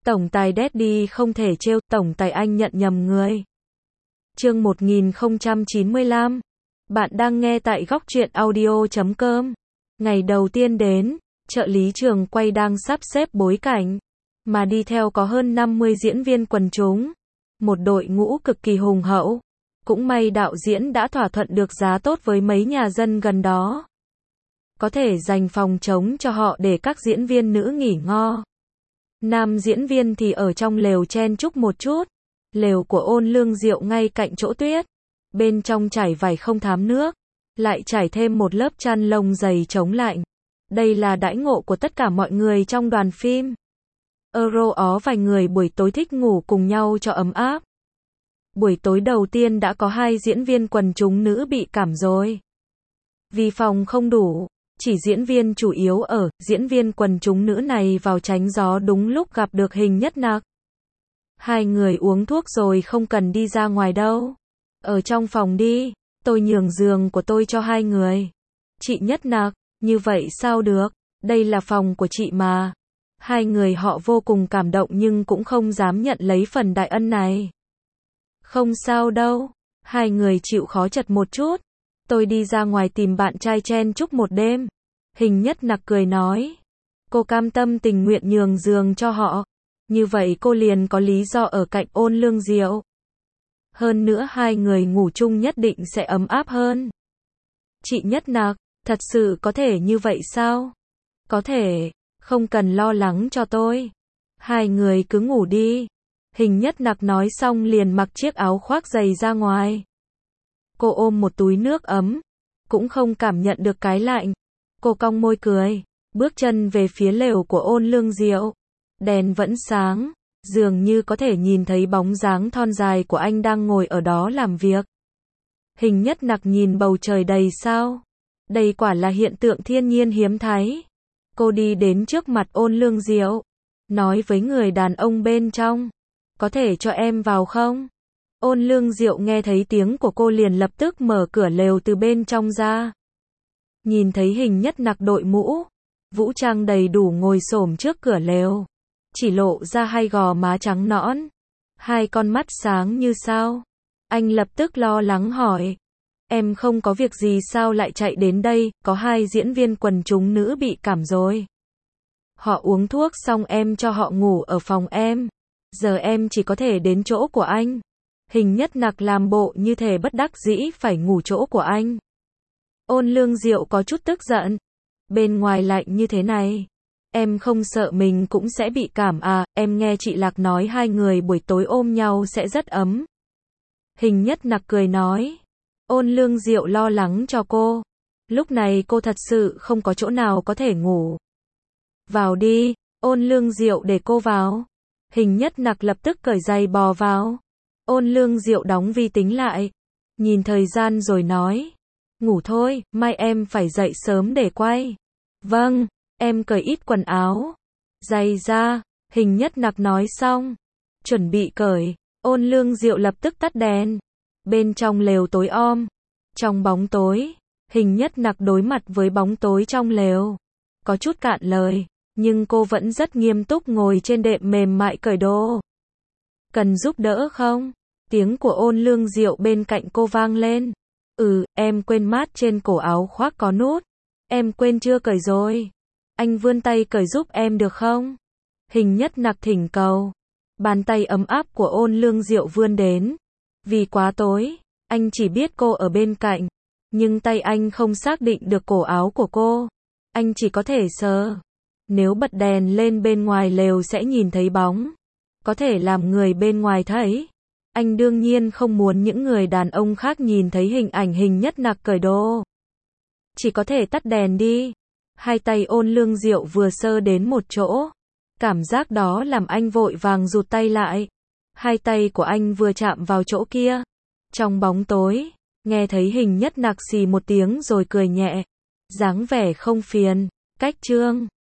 Tổng tài Daddy không thể trêu, tổng tài anh nhận nhầm người. Chương 1095. Bạn đang nghe tại góc truyện audio.com. Ngày đầu tiên đến, trợ lý trường quay đang sắp xếp bối cảnh, mà đi theo có hơn 50 diễn viên quần chúng. Một đội ngũ cực kỳ hùng hậu. Cũng may đạo diễn đã thỏa thuận được giá tốt với mấy nhà dân gần đó. Có thể dành phòng trống cho họ để các diễn viên nữ nghỉ ngo. Nam diễn viên thì ở trong lều chen chúc một chút. Lều của Ôn Lương Diệu ngay cạnh chỗ tuyết. Bên trong trải vải không thám nước. Lại trải thêm một lớp chăn lông dày chống lạnh. Đây là đãi ngộ của tất cả mọi người trong đoàn phim. Vài người buổi tối thích ngủ cùng nhau cho ấm áp. Buổi tối đầu tiên đã có 2 diễn viên quần chúng nữ bị cảm rồi. Vì phòng không đủ, chỉ diễn viên chủ yếu ở, diễn viên quần chúng nữ này vào tránh gió đúng lúc gặp được Hình Nhất Nặc. 2 người uống thuốc rồi không cần đi ra ngoài đâu. Ở trong phòng đi, tôi nhường giường của tôi cho 2 người. Chị Nhất Nặc, như vậy sao được, đây là phòng của chị mà. 2 người họ vô cùng cảm động nhưng cũng không dám nhận lấy phần đại ân này. Không sao đâu, 2 người chịu khó chật một chút. Tôi đi ra ngoài tìm bạn trai chen chúc một đêm. Hình Nhất Nặc cười nói. Cô cam tâm tình nguyện nhường giường cho họ. Như vậy cô liền có lý do ở cạnh Ôn Lương Diệu. Hơn nữa 2 người ngủ chung nhất định sẽ ấm áp hơn. Chị Nhất Nặc, thật sự có thể như vậy sao? Có thể, không cần lo lắng cho tôi. 2 người cứ ngủ đi. Hình Nhất Nặc nói xong liền mặc chiếc áo khoác dày ra ngoài. Cô ôm một túi nước ấm, cũng không cảm nhận được cái lạnh. Cô cong môi cười, bước chân về phía lều của Ôn Lương Diệu. Đèn vẫn sáng, dường như có thể nhìn thấy bóng dáng thon dài của anh đang ngồi ở đó làm việc. Hình Nhất Nặc nhìn bầu trời đầy sao. Đây quả là hiện tượng thiên nhiên hiếm thấy. Cô đi đến trước mặt Ôn Lương Diệu, nói với người đàn ông bên trong. Có thể cho em vào không? Ôn Lương Diệu nghe thấy tiếng của cô liền lập tức mở cửa lều từ bên trong ra. Nhìn thấy Hình Nhất Nặc đội mũ, vũ trang đầy đủ ngồi xổm trước cửa lều. Chỉ lộ ra 2 gò má trắng nõn. 2 con mắt sáng như sao. Anh lập tức lo lắng hỏi. Em không có việc gì sao lại chạy đến đây, có 2 diễn viên quần chúng nữ bị cảm rồi. Họ uống thuốc xong em cho họ ngủ ở phòng em. Giờ em chỉ có thể đến chỗ của anh. Hình Nhất Nặc làm bộ như thể bất đắc dĩ phải ngủ chỗ của anh. Ôn Lương Diệu có chút tức giận. Bên ngoài lạnh như thế này, em không sợ mình cũng sẽ bị cảm à? Em nghe chị Lạc nói 2 người buổi tối ôm nhau sẽ rất ấm. Hình Nhất Nặc cười nói. Ôn Lương Diệu lo lắng cho cô. Lúc này cô thật sự không có chỗ nào có thể ngủ. Vào đi, Ôn Lương Diệu để cô vào. Hình Nhất Nặc lập tức cởi giày bò vào. Ôn Lương Diệu đóng vi tính lại. Nhìn thời gian rồi nói. Ngủ thôi, mai em phải dậy sớm để quay. Vâng, em cởi ít quần áo. Giày ra, Hình Nhất Nặc nói xong. Chuẩn bị cởi, Ôn Lương Diệu lập tức tắt đèn. Bên trong lều tối om. Trong bóng tối, Hình Nhất Nặc đối mặt với bóng tối trong lều. Có chút cạn lời, nhưng cô vẫn rất nghiêm túc ngồi trên đệm mềm mại cởi đồ. Cần giúp đỡ không? Tiếng của Ôn Lương Diệu bên cạnh cô vang lên. Em quên mát trên cổ áo khoác có nút. Em quên chưa cởi rồi. Anh vươn tay cởi giúp em được không? Hình Nhất Nặc thỉnh cầu. Bàn tay ấm áp của Ôn Lương Diệu vươn đến. Vì quá tối, anh chỉ biết cô ở bên cạnh. Nhưng tay anh không xác định được cổ áo của cô. Anh chỉ có thể sờ. Nếu bật đèn lên bên ngoài lều sẽ nhìn thấy bóng. Có thể làm người bên ngoài thấy. Anh đương nhiên không muốn những người đàn ông khác nhìn thấy hình ảnh Hình Nhất Nặc cởi đồ. Chỉ có thể tắt đèn đi. 2 tay Ôn Lương Diệu vừa sơ đến một chỗ. Cảm giác đó làm anh vội vàng rụt tay lại. 2 tay của anh vừa chạm vào chỗ kia. Trong bóng tối, nghe thấy Hình Nhất Nặc xì một tiếng rồi cười nhẹ. Dáng vẻ không phiền. Cách chương